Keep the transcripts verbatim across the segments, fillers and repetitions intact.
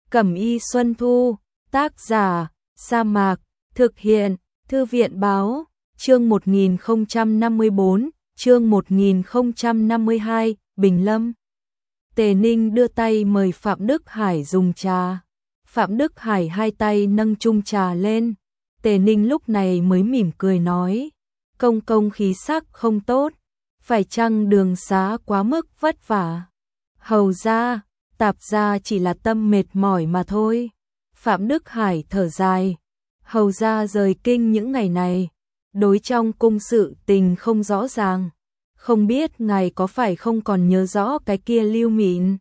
Cẩm y Xuân Thu, tác giả, Sa Mạc, thực hiện, Thư viện báo, chương một nghìn không trăm năm mươi tư, chương một nghìn không trăm năm mươi hai, Bình Lâm. Tề Ninh đưa tay mời Phạm Đức Hải dùng trà. Phạm Đức Hải hai tay nâng chung trà lên. Tề Ninh lúc này mới mỉm cười nói, công công khí sắc không tốt, phải chăng đường xá quá mức vất vả? Hầu ra, Tạp gia chỉ là tâm mệt mỏi mà thôi. Phạm Đức Hải thở dài, hầu ra rời kinh những ngày này, đối trong cung sự tình không rõ ràng, không biết ngài có phải không còn nhớ rõ cái kia Lưu Mịn?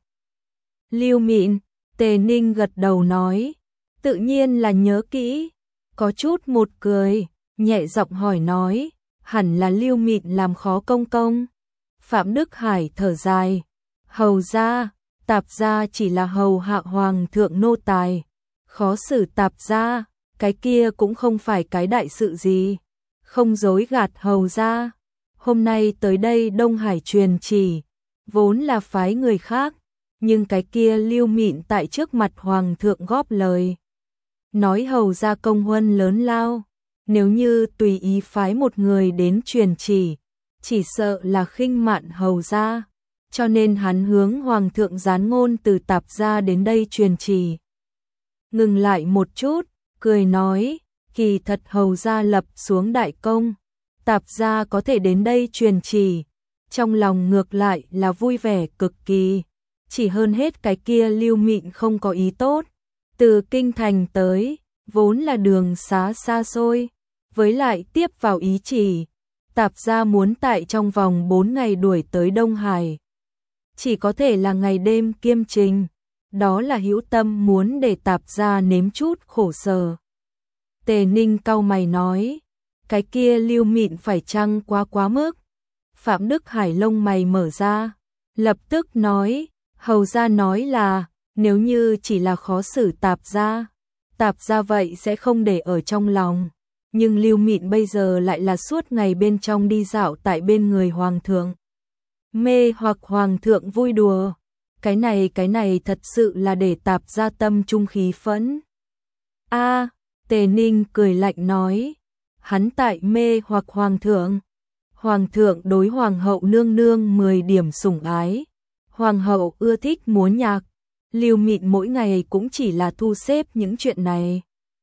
Lưu Mịn, Tề Ninh gật đầu nói, tự nhiên là nhớ kỹ, có chút một cười, nhẹ giọng hỏi nói, hẳn là Lưu Mịn làm khó công công. Phạm Đức Hải thở dài, hầu ra, Tạp gia chỉ là hầu hạ hoàng thượng nô tài, khó xử Tạp gia, cái kia cũng không phải cái đại sự gì, không dối gạt hầu ra. Hôm nay tới đây Đông Hải truyền chỉ, vốn là phái người khác, nhưng cái kia Lưu Mịn tại trước mặt hoàng thượng góp lời, nói hầu ra công huân lớn lao, nếu như tùy ý phái một người đến truyền chỉ, chỉ sợ là khinh mạn hầu ra, cho nên hắn hướng hoàng thượng gián ngôn từ Tạp gia đến đây truyền chỉ. Ngừng lại một chút, cười nói, kỳ thật hầu ra lập xuống đại công, Tạp gia có thể đến đây truyền chỉ, trong lòng ngược lại là vui vẻ cực kỳ, chỉ hơn hết cái kia Lưu Mịn không có ý tốt, từ kinh thành tới, vốn là đường xá xa xôi, với lại tiếp vào ý chỉ, Tạp gia muốn tại trong vòng bốn ngày đuổi tới Đông Hải, chỉ có thể là ngày đêm kiêm trình, đó là hữu tâm muốn để Tạp gia nếm chút khổ sở. Tề Ninh cau mày nói, cái kia Lưu Mịn phải chăng quá quá mức? Phạm Đức Hải lông mày mở ra, lập tức nói, hầu gia nói là, nếu như chỉ là khó xử Tạp gia, Tạp gia vậy sẽ không để ở trong lòng, nhưng Lưu Mịn bây giờ lại là suốt ngày bên trong đi dạo tại bên người hoàng thượng, mê hoặc hoàng thượng vui đùa, cái này cái này thật sự là để Tạp gia tâm trung khí phẫn. A, Tề Ninh cười lạnh nói, hắn tại mê hoặc hoàng thượng, hoàng thượng đối hoàng hậu nương nương mười điểm sủng ái, hoàng hậu ưa thích múa nhạc, Lưu Mịn mỗi ngày cũng chỉ là thu xếp những chuyện này.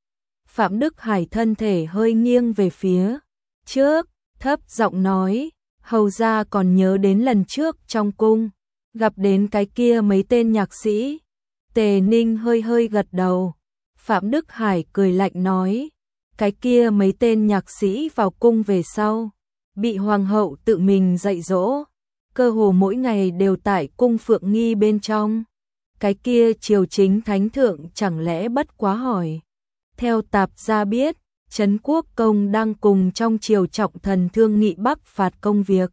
Phạm Đức Hải thân thể hơi nghiêng về phía trước, thấp giọng nói, hầu ra còn nhớ đến lần trước trong cung, gặp đến cái kia mấy tên nhạc sĩ. Tề Ninh hơi hơi gật đầu. Phạm Đức Hải cười lạnh nói, cái kia mấy tên nhạc sĩ vào cung về sau, bị hoàng hậu tự mình dạy dỗ, cơ hồ mỗi ngày đều tại cung Phượng Nghi bên trong. Cái kia triều chính thánh thượng chẳng lẽ bất quá hỏi. Theo Tạp gia biết, Trấn Quốc Công đang cùng trong triều trọng thần thương nghị bắc phạt công việc.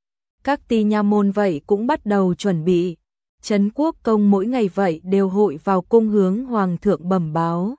Các ty nha môn vậy cũng bắt đầu chuẩn bị. Trấn Quốc Công mỗi ngày vậy đều hội vào cung hướng hoàng thượng bẩm báo.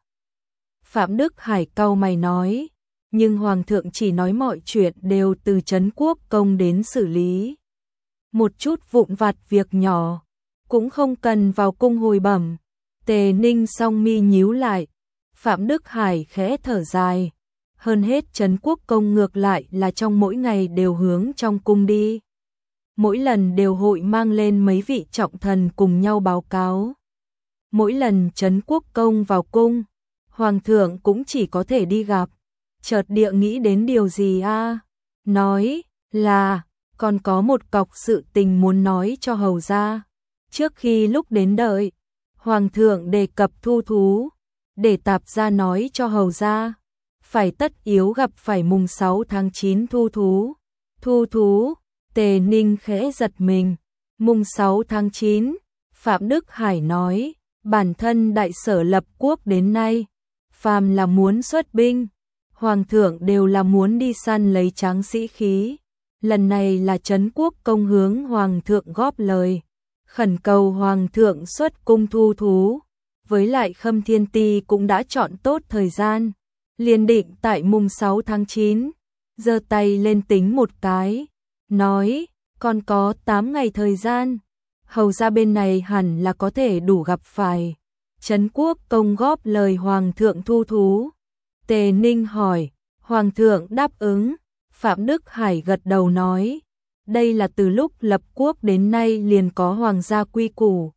Phạm Đức Hải cau mày nói, nhưng hoàng thượng chỉ nói mọi chuyện đều từ Trấn Quốc Công đến xử lý. Một chút vụn vặt việc nhỏ, cũng không cần vào cung hồi bẩm. Tề Ninh song mi nhíu lại, Phạm Đức Hải khẽ thở dài, hơn hết Trấn Quốc Công ngược lại là trong mỗi ngày đều hướng trong cung đi. Mỗi lần đều hội mang lên mấy vị trọng thần cùng nhau báo cáo. Mỗi lần Trấn Quốc Công vào cung, hoàng thượng cũng chỉ có thể đi gặp. Chợt địa nghĩ đến điều gì a? À? Nói là còn có một cọc sự tình muốn nói cho hầu gia. Trước khi lúc đến đợi, hoàng thượng đề cập thu thú, để Tạp gia nói cho hầu gia, phải tất yếu gặp phải mùng sáu tháng chín thu thú. Thu thú, Tề Ninh khẽ giật mình, mùng sáu tháng chín, Phạm Đức Hải nói, bản thân đại sở lập quốc đến nay, phàm là muốn xuất binh, hoàng thượng đều là muốn đi săn lấy tráng sĩ khí. Lần này là Trấn Quốc Công hướng hoàng thượng góp lời, khẩn cầu hoàng thượng xuất cung thu thú, với lại Khâm Thiên Ti cũng đã chọn tốt thời gian, liền định tại mùng sáu tháng chín, giơ tay lên tính một cái, nói, còn có tám ngày thời gian, hầu ra bên này hẳn là có thể đủ gặp phải. Trấn Quốc Công góp lời Hoàng thượng thu thú. Tề Ninh hỏi, Hoàng thượng đáp ứng. Phạm Đức Hải gật đầu nói, đây là từ lúc lập quốc đến nay liền có hoàng gia quy củ.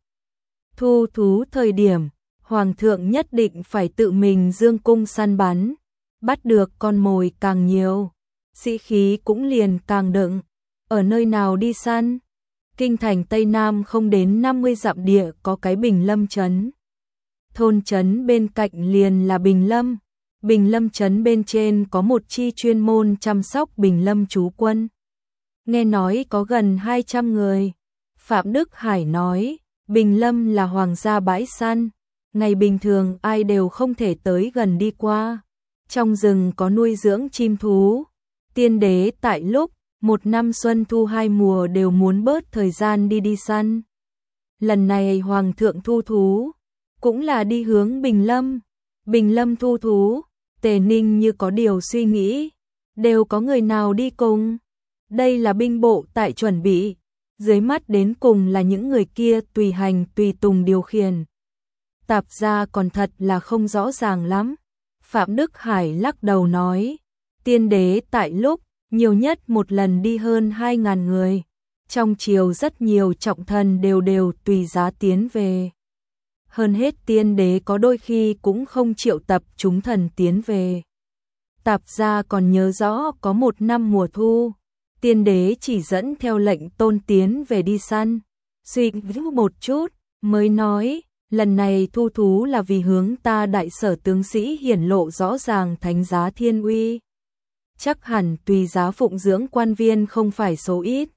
Thu thú thời điểm, Hoàng thượng nhất định phải tự mình dương cung săn bắn, bắt được con mồi càng nhiều, sĩ khí cũng liền càng đựng. Ở nơi nào đi săn? Kinh thành Tây Nam không đến năm mươi dặm địa có cái Bình Lâm trấn. Thôn trấn bên cạnh liền là Bình Lâm. Bình Lâm trấn bên trên có một chi chuyên môn chăm sóc Bình Lâm trú quân. Nghe nói có gần hai trăm người. Phạm Đức Hải nói, Bình Lâm là hoàng gia bãi săn, ngày bình thường ai đều không thể tới gần đi qua. Trong rừng có nuôi dưỡng chim thú. Tiên đế tại lúc một năm xuân thu hai mùa đều muốn bớt thời gian đi đi săn. Lần này Hoàng thượng thu thú, cũng là đi hướng Bình Lâm. Bình Lâm thu thú, Tề Ninh như có điều suy nghĩ, đều có người nào đi cùng. Đây là binh bộ tại chuẩn bị, dưới mắt đến cùng là những người kia tùy hành tùy tùng điều khiển. Tạp gia còn thật là không rõ ràng lắm. Phạm Đức Hải lắc đầu nói, tiên đế tại lúc nhiều nhất một lần đi hơn hai ngàn người, trong triều rất nhiều trọng thần đều đều tùy giá tiến về. Hơn hết tiên đế có đôi khi cũng không triệu tập chúng thần tiến về. Tạp gia còn nhớ rõ có một năm mùa thu, tiên đế chỉ dẫn theo lệnh Tôn tiến về đi săn. Suy nghĩ một chút, mới nói, lần này thu thú là vì hướng ta đại sở tướng sĩ hiển lộ rõ ràng thánh giá thiên uy. Chắc hẳn tùy giá phụng dưỡng quan viên không phải số ít.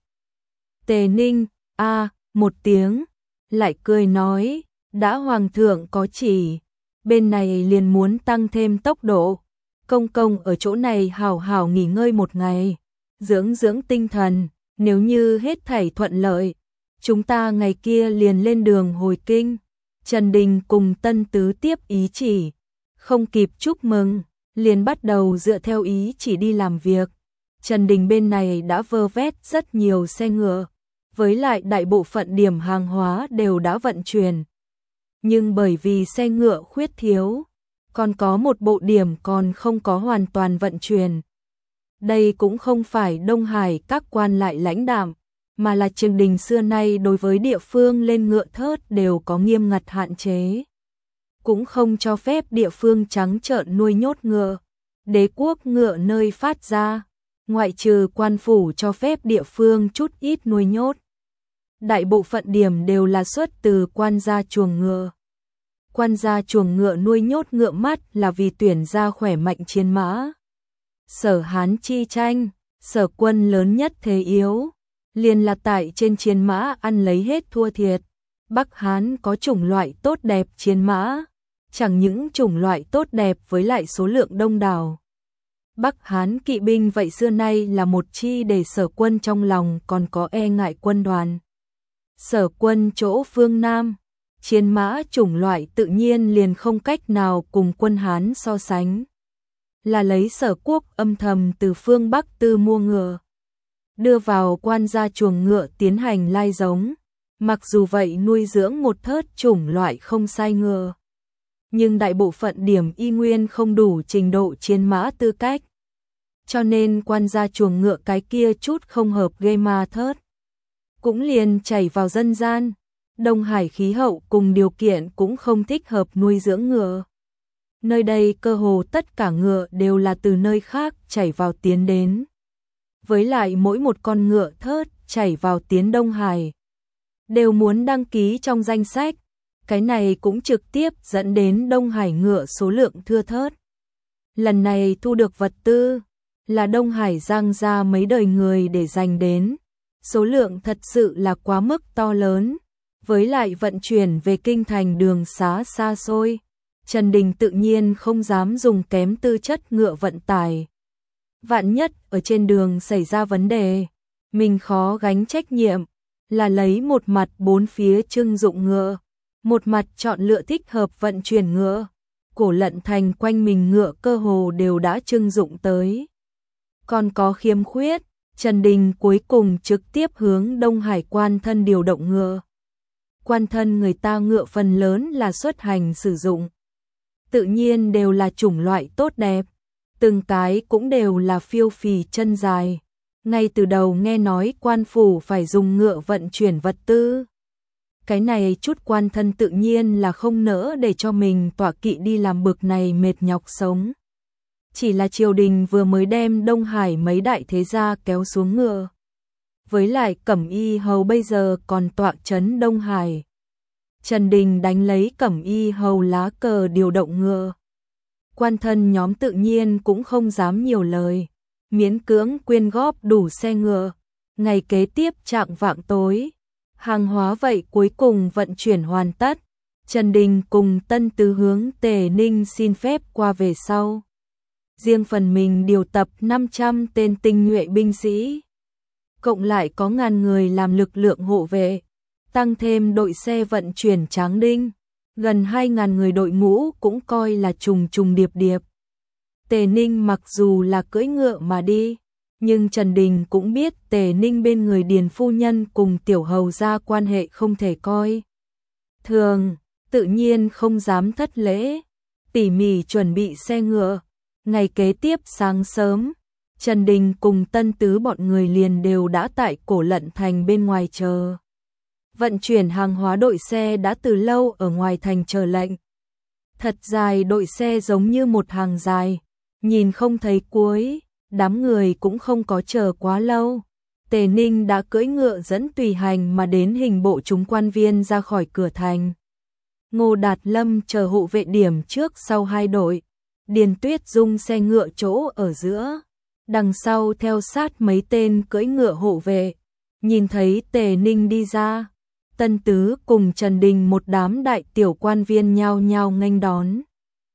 Tề Ninh, a một tiếng, lại cười nói, đã Hoàng thượng có chỉ, bên này liền muốn tăng thêm tốc độ. Công công ở chỗ này hảo hảo nghỉ ngơi một ngày, dưỡng dưỡng tinh thần, nếu như hết thảy thuận lợi, chúng ta ngày kia liền lên đường hồi kinh. Trần Đình cùng Tân Tứ tiếp ý chỉ, không kịp chúc mừng, liền bắt đầu dựa theo ý chỉ đi làm việc. Trần Đình bên này đã vơ vét rất nhiều xe ngựa, với lại đại bộ phận điểm hàng hóa đều đã vận chuyển. Nhưng bởi vì xe ngựa khuyết thiếu, còn có một bộ điểm còn không có hoàn toàn vận chuyển. Đây cũng không phải Đông Hải các quan lại lãnh đạm, mà là Trần Đình xưa nay đối với địa phương lên ngựa thớt đều có nghiêm ngặt hạn chế. Cũng không cho phép địa phương trắng trợn nuôi nhốt ngựa. Đế quốc ngựa nơi phát ra, ngoại trừ quan phủ cho phép địa phương chút ít nuôi nhốt. Đại bộ phận điểm đều là xuất từ quan gia chuồng ngựa. Quan gia chuồng ngựa nuôi nhốt ngựa mắt là vì tuyển ra khỏe mạnh chiến mã. Sở Hán chi tranh, sở quân lớn nhất thế yếu, liền là tại trên chiến mã ăn lấy hết thua thiệt. Bắc Hán có chủng loại tốt đẹp chiến mã, chẳng những chủng loại tốt đẹp với lại số lượng đông đảo. Bắc Hán kỵ binh vậy xưa nay là một chi để sở quân trong lòng còn có e ngại quân đoàn. Sở quân chỗ phương Nam, chiến mã chủng loại tự nhiên liền không cách nào cùng quân Hán so sánh. Là lấy sở quốc âm thầm từ phương Bắc tư mua ngựa, đưa vào quan gia chuồng ngựa tiến hành lai giống. Mặc dù vậy nuôi dưỡng một thớt chủng loại không sai ngựa, nhưng đại bộ phận điểm y nguyên không đủ trình độ chiến mã tư cách. Cho nên quan gia chuồng ngựa cái kia chút không hợp ghê ma thớt, cũng liền chảy vào dân gian. Đông Hải khí hậu cùng điều kiện cũng không thích hợp nuôi dưỡng ngựa. Nơi đây cơ hồ tất cả ngựa đều là từ nơi khác chảy vào tiến đến. Với lại mỗi một con ngựa thớt chảy vào tiến Đông Hải đều muốn đăng ký trong danh sách. Cái này cũng trực tiếp dẫn đến Đông Hải ngựa số lượng thưa thớt. Lần này thu được vật tư là Đông Hải giang ra mấy đời người để dành đến. Số lượng thật sự là quá mức to lớn. Với lại vận chuyển về kinh thành đường xá xa xôi, Trần Đình tự nhiên không dám dùng kém tư chất ngựa vận tải. Vạn nhất ở trên đường xảy ra vấn đề, mình khó gánh trách nhiệm, là lấy một mặt bốn phía trưng dụng ngựa, một mặt chọn lựa thích hợp vận chuyển ngựa. Cổ Lận Thành quanh mình ngựa cơ hồ đều đã trưng dụng tới. Còn có khiếm khuyết, Trần Đình cuối cùng trực tiếp hướng Đông Hải quan thân điều động ngựa. quan thân người ta ngựa phần lớn là xuất hành sử dụng. Tự nhiên đều là chủng loại tốt đẹp, từng cái cũng đều là phiêu phì chân dài. Ngay từ đầu nghe nói quan phủ phải dùng ngựa vận chuyển vật tư. Cái này chút quan thân tự nhiên là không nỡ để cho mình tọa kỵ đi làm bực này mệt nhọc sống. Chỉ là triều đình vừa mới đem Đông Hải mấy đại thế gia kéo xuống ngựa. Với lại Cẩm Y Hầu bây giờ còn tọa trấn Đông Hải. Trần Đình đánh lấy Cẩm Y Hầu lá cờ điều động ngựa. Quan thân nhóm tự nhiên cũng không dám nhiều lời, miễn cưỡng quyên góp đủ xe ngựa. Ngày kế tiếp chạng vạng tối, hàng hóa vậy cuối cùng vận chuyển hoàn tất. Trần Đình cùng Tân Tứ hướng Tề Ninh xin phép qua về sau. Riêng phần mình điều tập năm trăm tên tinh nhuệ binh sĩ, cộng lại có ngàn người làm lực lượng hộ vệ, tăng thêm đội xe vận chuyển tráng đinh, gần hai ngàn người đội ngũ cũng coi là trùng trùng điệp điệp. Tề Ninh mặc dù là cưỡi ngựa mà đi, nhưng Trần Đình cũng biết Tề Ninh bên người Điền phu nhân cùng tiểu hầu gia quan hệ không thể coi thường, tự nhiên không dám thất lễ, tỉ mỉ chuẩn bị xe ngựa. Ngày kế tiếp sáng sớm, Trần Đình cùng Tân Tứ bọn người liền đều đã tại Cổ Lận thành bên ngoài chờ. Vận chuyển hàng hóa đội xe đã từ lâu ở ngoài thành chờ lệnh. Thật dài đội xe giống như một hàng dài, nhìn không thấy cuối, đám người cũng không có chờ quá lâu. Tề Ninh đã cưỡi ngựa dẫn tùy hành mà đến hình bộ chúng quan viên ra khỏi cửa thành. Ngô Đạt Lâm chờ hộ vệ điểm trước sau hai đội. Điền Tuyết Dung xe ngựa chỗ ở giữa, đằng sau theo sát mấy tên cưỡi ngựa hộ vệ. Nhìn thấy Tề Ninh đi ra, Tân Tứ cùng Trần Đình một đám đại tiểu quan viên nhao nhao nghênh đón.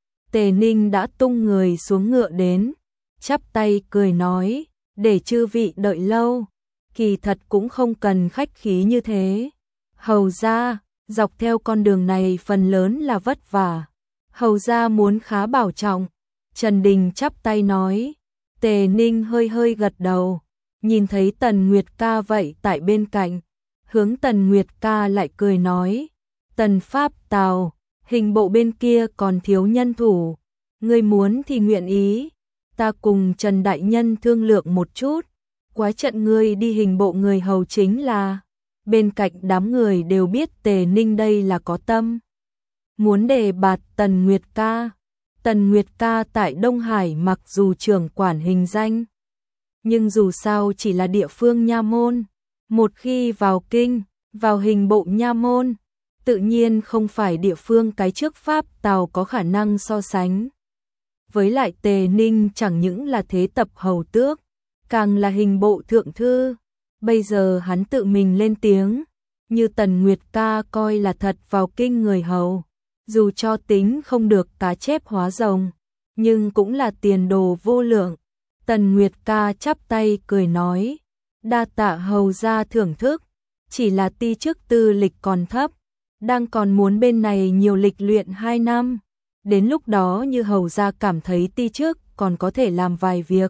Tề Ninh đã tung người xuống ngựa đến, chắp tay cười nói, để chư vị đợi lâu, kỳ thật cũng không cần khách khí như thế. Hầu gia, dọc theo con đường này phần lớn là vất vả. Hầu gia muốn khá bảo trọng. Trần Đình chắp tay nói. Tề Ninh hơi hơi gật đầu, nhìn thấy Tần Nguyệt Ca vậy tại bên cạnh, hướng Tần Nguyệt Ca lại cười nói, Tần Pháp Tào, hình bộ bên kia còn thiếu nhân thủ, ngươi muốn thì nguyện ý, ta cùng Trần Đại Nhân thương lượng một chút, quá trận ngươi đi hình bộ người hầu chính là. Bên cạnh đám người đều biết Tề Ninh đây là có tâm, muốn đề bạt Tần Nguyệt Ca. Tần Nguyệt Ca tại Đông Hải mặc dù trưởng quản hình danh, nhưng dù sao chỉ là địa phương nha môn. Một khi vào kinh, vào hình bộ nha môn, tự nhiên không phải địa phương cái trước Pháp Tào có khả năng so sánh. Với lại Tề Ninh chẳng những là thế tập hầu tước, càng là hình bộ thượng thư. Bây giờ hắn tự mình lên tiếng, như Tần Nguyệt Ca coi là thật vào kinh người hầu. Dù cho tính không được cá chép hóa rồng, nhưng cũng là tiền đồ vô lượng. Tần Nguyệt Ca chắp tay cười nói, đa tạ hầu gia thưởng thức, chỉ là ti chức tư lịch còn thấp, đang còn muốn bên này nhiều lịch luyện hai năm. Đến lúc đó như hầu gia cảm thấy ti chức còn có thể làm vài việc,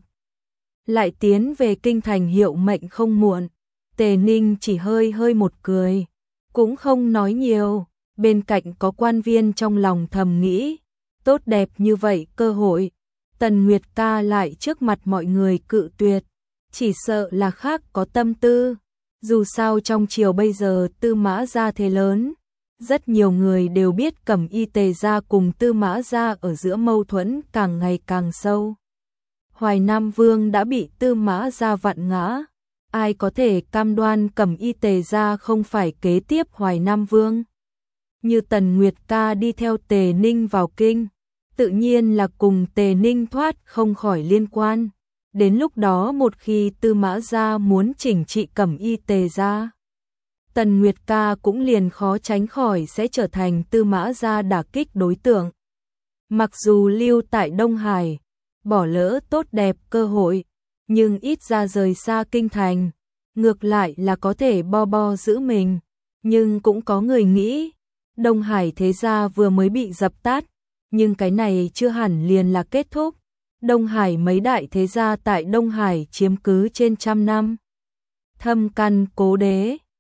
lại tiến về kinh thành hiệu mệnh không muộn. Tề Ninh chỉ hơi hơi một cười, cũng không nói nhiều. Bên cạnh có quan viên trong lòng thầm nghĩ, tốt đẹp như vậy cơ hội, Tần Nguyệt Ca lại trước mặt mọi người cự tuyệt, chỉ sợ là khác có tâm tư. Dù sao trong triều bây giờ Tư Mã gia thế lớn, rất nhiều người đều biết Cẩm Y Tề gia cùng Tư Mã gia ở giữa mâu thuẫn càng ngày càng sâu. Hoài Nam Vương đã bị Tư Mã gia vặn ngã, ai có thể cam đoan Cẩm Y Tề gia không phải kế tiếp Hoài Nam Vương. Như Tần Nguyệt Ca đi theo Tề Ninh vào kinh, tự nhiên là cùng Tề Ninh thoát không khỏi liên quan. Đến lúc đó một khi Tư Mã gia muốn chỉnh trị Cẩm Y Tề gia, Tần Nguyệt Ca cũng liền khó tránh khỏi sẽ trở thành Tư Mã gia đả kích đối tượng. Mặc dù lưu tại Đông Hải, bỏ lỡ tốt đẹp cơ hội, nhưng ít ra rời xa kinh thành, ngược lại là có thể bo bo giữ mình. Nhưng cũng có người nghĩ, Đông Hải thế gia vừa mới bị dập tắt, nhưng cái này chưa hẳn liền là kết thúc. Đông Hải mấy đại thế gia tại Đông Hải chiếm cứ trên trăm năm, thâm căn cố đế,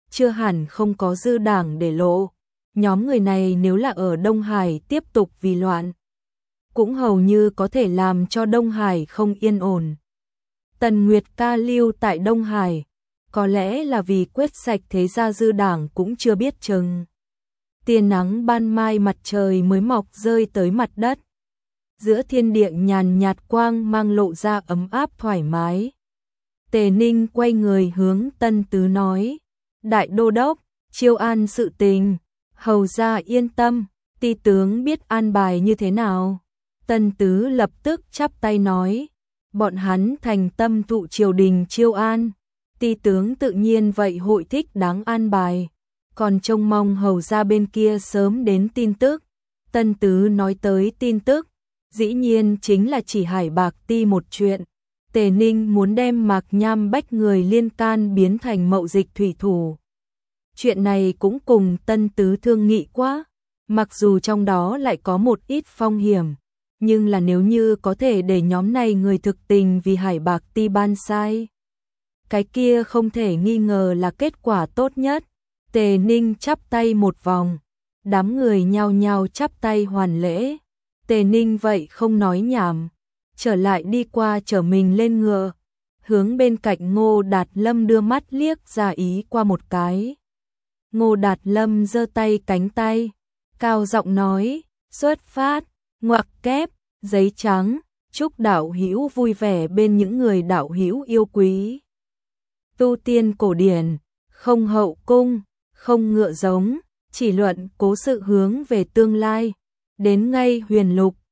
chưa hẳn không có dư đảng để lộ. Nhóm người này nếu là ở Đông Hải tiếp tục vì loạn, cũng hầu như có thể làm cho Đông Hải không yên ổn. Tần Nguyệt Ca lưu tại Đông Hải, có lẽ là vì quyết sạch thế gia dư đảng cũng chưa biết chừng. Tia nắng ban mai mặt trời mới mọc rơi tới mặt đất. Giữa thiên địa nhàn nhạt quang mang lộ ra ấm áp thoải mái. Tề Ninh quay người hướng Tân Tứ nói, Đại Đô Đốc, chiêu an sự tình, hầu ra yên tâm, ti tướng biết an bài như thế nào. Tân Tứ lập tức chắp tay nói, bọn hắn thành tâm thụ triều đình chiêu an, ti tướng tự nhiên vậy hội thích đáng an bài, còn trông mong hầu ra bên kia sớm đến tin tức. Tân Tứ nói tới tin tức, dĩ nhiên chính là chỉ Hải Bạc Ti một chuyện. Tề Ninh muốn đem Mạc Nham Bách người liên can biến thành mậu dịch thủy thủ. Chuyện này cũng cùng Tân Tứ thương nghị quá, mặc dù trong đó lại có một ít phong hiểm, nhưng là nếu như có thể để nhóm này người thực tình vì Hải Bạc Ti ban sai, cái kia không thể nghi ngờ là kết quả tốt nhất. Tề Ninh chắp tay một vòng, đám người nhao nhao chắp tay hoàn lễ. Tề Ninh vậy không nói nhảm, trở lại đi qua chở mình lên ngựa, hướng bên cạnh Ngô Đạt Lâm đưa mắt liếc ra ý qua một cái. Ngô Đạt Lâm giơ tay cánh tay, cao giọng nói, xuất phát, ngoặc kép, giấy trắng, chúc đạo hữu vui vẻ bên những người đạo hữu yêu quý. Tu tiên cổ điển, không hậu cung, không ngựa giống, chỉ luận cố sự hướng về tương lai, đến ngay huyền lục,